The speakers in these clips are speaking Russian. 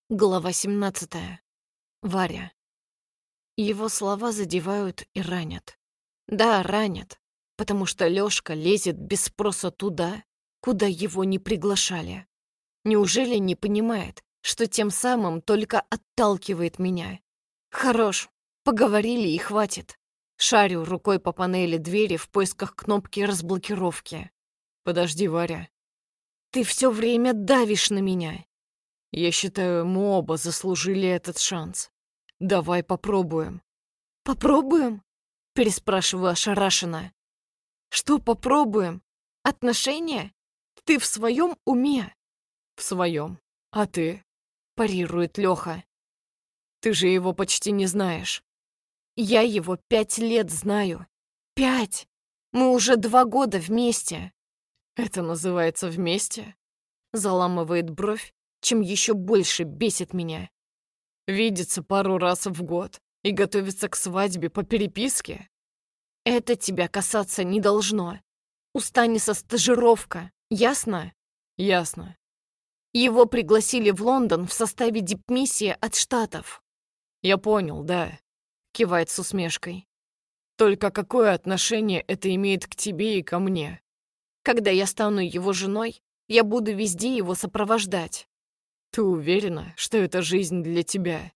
Глава 17. Варя. Его слова задевают и ранят. Да, ранят, потому что Лёшка лезет без спроса туда, куда его не приглашали. Неужели не понимает, что тем самым только отталкивает меня? Хорош, поговорили и хватит. Шарю рукой по панели двери в поисках кнопки разблокировки. Подожди, Варя. Ты все время давишь на меня. Я считаю, мы оба заслужили этот шанс. Давай попробуем. Попробуем? Переспрашиваю ошарашенно. Что попробуем? Отношения? Ты в своем уме? В своем. А ты? Парирует Леха. Ты же его почти не знаешь. Я его 5 лет знаю. 5! Мы уже 2 года вместе. Это называется вместе? Заламывает бровь, чем еще больше бесит меня. Видеться пару раз в год и готовиться к свадьбе по переписке? Это тебя касаться не должно. У Станиса стажировка, ясно? Ясно. Его пригласили в Лондон в составе дипмиссии от Штатов. Я понял, да, кивает с усмешкой. Только какое отношение это имеет к тебе и ко мне? Когда я стану его женой, я буду везде его сопровождать. Ты уверена, что это жизнь для тебя?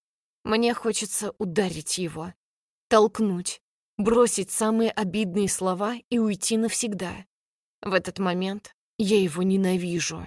Мне хочется ударить его, толкнуть, бросить самые обидные слова и уйти навсегда. В этот момент я его ненавижу.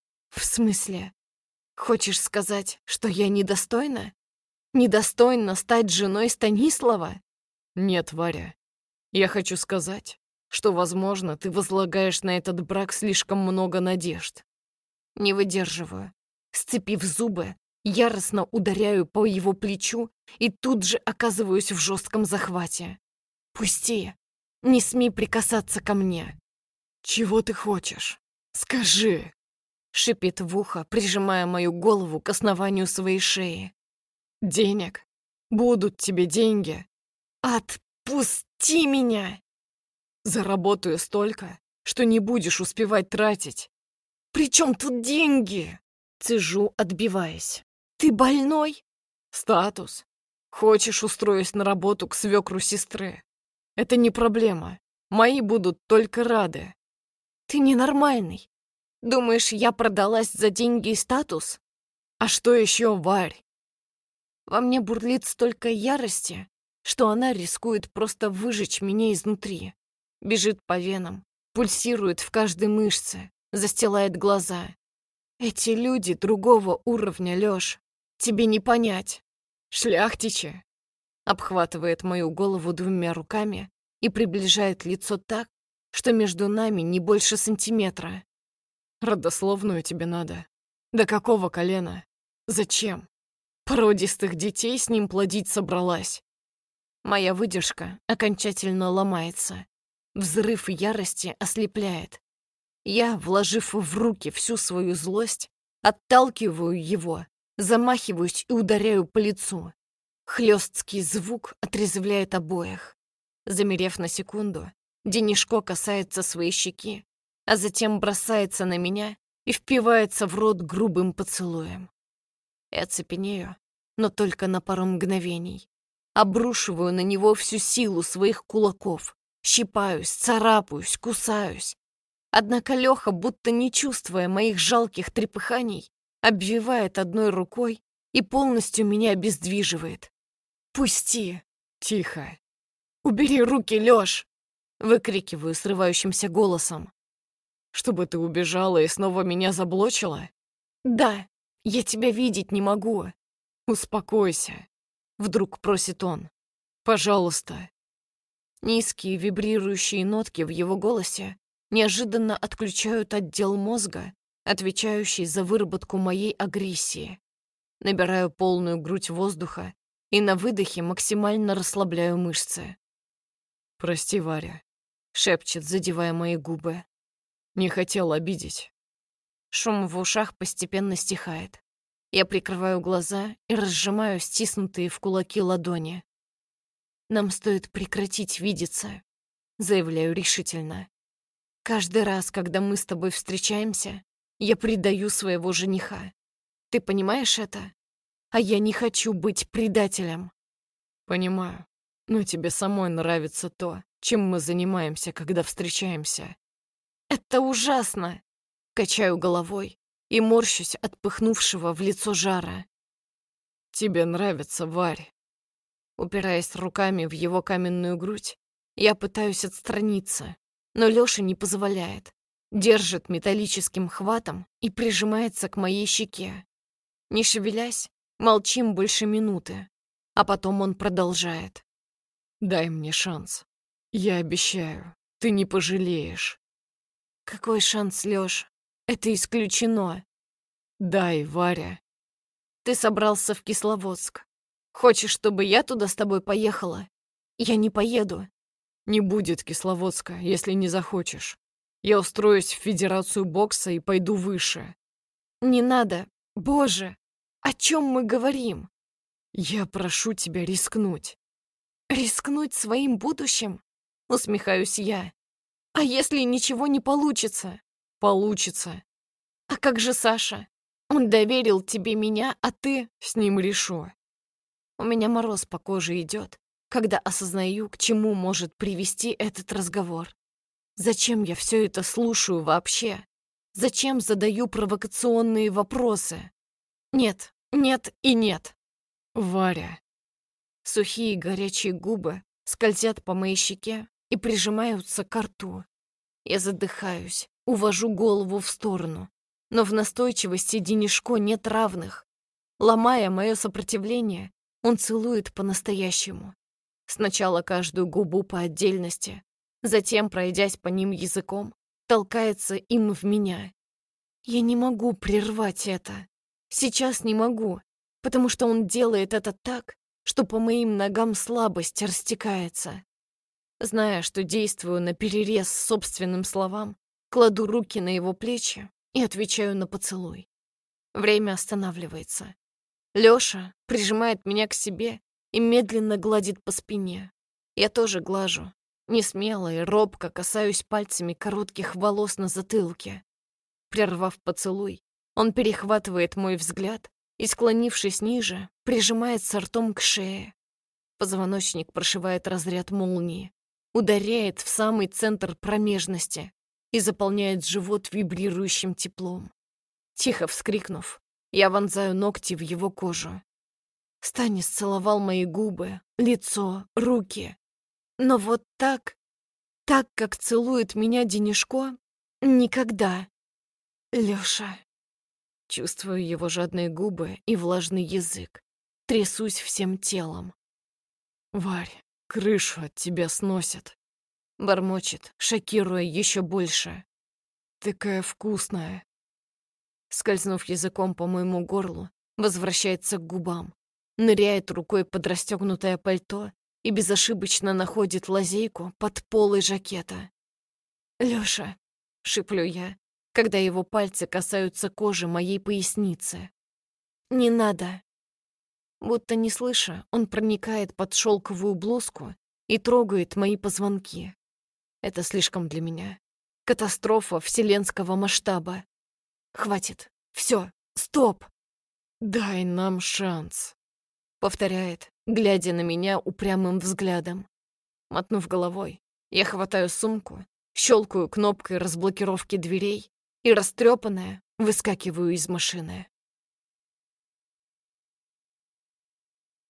В смысле? Хочешь сказать, что я недостойна? Недостойна стать женой Станислава? Нет, Варя. Я хочу сказать, что, возможно, ты возлагаешь на этот брак слишком много надежд. Не выдерживаю. Сцепив зубы, яростно ударяю по его плечу и тут же оказываюсь в жестком захвате. «Пусти! Не смей прикасаться ко мне!» «Чего ты хочешь? Скажи!» Шипит в ухо, прижимая мою голову к основанию своей шеи. «Денег? Будут тебе деньги!» «Отпусти меня!» «Заработаю столько, что не будешь успевать тратить!» «При чем тут деньги?» Цежу, отбиваясь. «Ты больной?» «Статус. Хочешь, устроюсь на работу к свекру сестры. Это не проблема. Мои будут только рады». «Ты ненормальный. Думаешь, я продалась за деньги и статус?» «А что еще, Варь?» Во мне бурлит столько ярости, что она рискует просто выжечь меня изнутри. Бежит по венам, пульсирует в каждой мышце, застилает глаза. Эти люди другого уровня, Лёш. Тебе не понять. Шляхтичи. Обхватывает мою голову 2 руками и приближает лицо так, что между нами не больше сантиметра. Родословную тебе надо. До какого колена? Зачем? Породистых детей с ним плодить собралась. Моя выдержка окончательно ломается. Взрыв ярости ослепляет. Я, вложив в руки всю свою злость, отталкиваю его, замахиваюсь и ударяю по лицу. Хлёсткий звук отрезвляет обоих. Замерев на секунду, Денишко касается своей щеки, а затем бросается на меня и впивается в рот грубым поцелуем. Я цепенею, но только на пару мгновений. Обрушиваю на него всю силу своих кулаков, щипаюсь, царапаюсь, кусаюсь. Однако Лёха, будто не чувствуя моих жалких трепыханий, обвивает одной рукой и полностью меня обездвиживает. «Пусти!» «Тихо!» «Убери руки, Лёш!» Выкрикиваю срывающимся голосом. «Чтобы ты убежала и снова меня заблочила?» «Да, я тебя видеть не могу!» «Успокойся!» Вдруг просит он. «Пожалуйста!» Низкие вибрирующие нотки в его голосе неожиданно отключают отдел мозга, отвечающий за выработку моей агрессии. Набираю полную грудь воздуха и на выдохе максимально расслабляю мышцы. «Прости, Варя», — шепчет, задевая мои губы. «Не хотел обидеть». Шум в ушах постепенно стихает. Я прикрываю глаза и разжимаю стиснутые в кулаки ладони. «Нам стоит прекратить видеться», — заявляю решительно. «Каждый раз, когда мы с тобой встречаемся, я предаю своего жениха. Ты понимаешь это? А я не хочу быть предателем. Понимаю. Но тебе самой нравится то, чем мы занимаемся, когда встречаемся. Это ужасно. Качаю головой и морщусь от пыхнувшего в лицо жара. Тебе нравится, Варь. Упираясь руками в его каменную грудь, я пытаюсь отстраниться, но Лёша не позволяет. Держит металлическим хватом и прижимается к моей щеке. Не шевелясь, молчим больше минуты, а потом он продолжает. Дай мне шанс. Я обещаю, ты не пожалеешь. Какой шанс, Лёш? Это исключено. Дай, Варя. Ты собрался в Кисловодск. Хочешь, чтобы я туда с тобой поехала? Я не поеду. Не будет Кисловодска, если не захочешь. Я устроюсь в Федерацию бокса и пойду выше. Не надо. Боже, о чем мы говорим? Я прошу тебя рискнуть. Рискнуть своим будущим? Усмехаюсь я. А если ничего не получится? Получится. А как же Саша? Он доверил тебе меня, а ты... С ним решу. У меня мороз по коже идет, когда осознаю, к чему может привести этот разговор. Зачем я все это слушаю вообще? Зачем задаю провокационные вопросы? Нет, нет и нет. Варя. Сухие горячие губы скользят по моей щеке и прижимаются к рту. Я задыхаюсь, увожу голову в сторону, но в настойчивости Денишко нет равных. Ломая мое сопротивление, он целует по-настоящему. Сначала каждую губу по отдельности, затем, пройдясь по ним языком, толкается им в меня. Я не могу прервать это. Сейчас не могу, потому что он делает это так, что по моим ногам слабость растекается. Зная, что действую наперерез собственным словам, кладу руки на его плечи и отвечаю на поцелуй. Время останавливается. Лёша прижимает меня к себе и медленно гладит по спине. Я тоже глажу. Несмело и робко касаюсь пальцами коротких волос на затылке. Прервав поцелуй, он перехватывает мой взгляд и, склонившись ниже, прижимается ртом к шее. Позвоночник прошивает разряд молнии, ударяет в самый центр промежности и заполняет живот вибрирующим теплом. Тихо вскрикнув, я вонзаю ногти в его кожу. Станис целовал мои губы, лицо, руки. Но вот так, как целует меня Денишко, никогда. Лёша. Чувствую его жадные губы и влажный язык. Трясусь всем телом. Варь, крышу от тебя сносят. Бормочет, шокируя еще больше. Такая вкусная. Скользнув языком по моему горлу, возвращается к губам, ныряет рукой под расстегнутое пальто и безошибочно находит лазейку под полой жакета. «Лёша», — шиплю я, когда его пальцы касаются кожи моей поясницы. «Не надо». Будто не слыша, он проникает под шелковую блузку и трогает мои позвонки. Это слишком для меня. Катастрофа вселенского масштаба. Хватит. Все. Стоп. Дай нам шанс. Повторяет, глядя на меня упрямым взглядом. Мотнув головой, я хватаю сумку, щелкаю кнопкой разблокировки дверей и, растрепанная, выскакиваю из машины.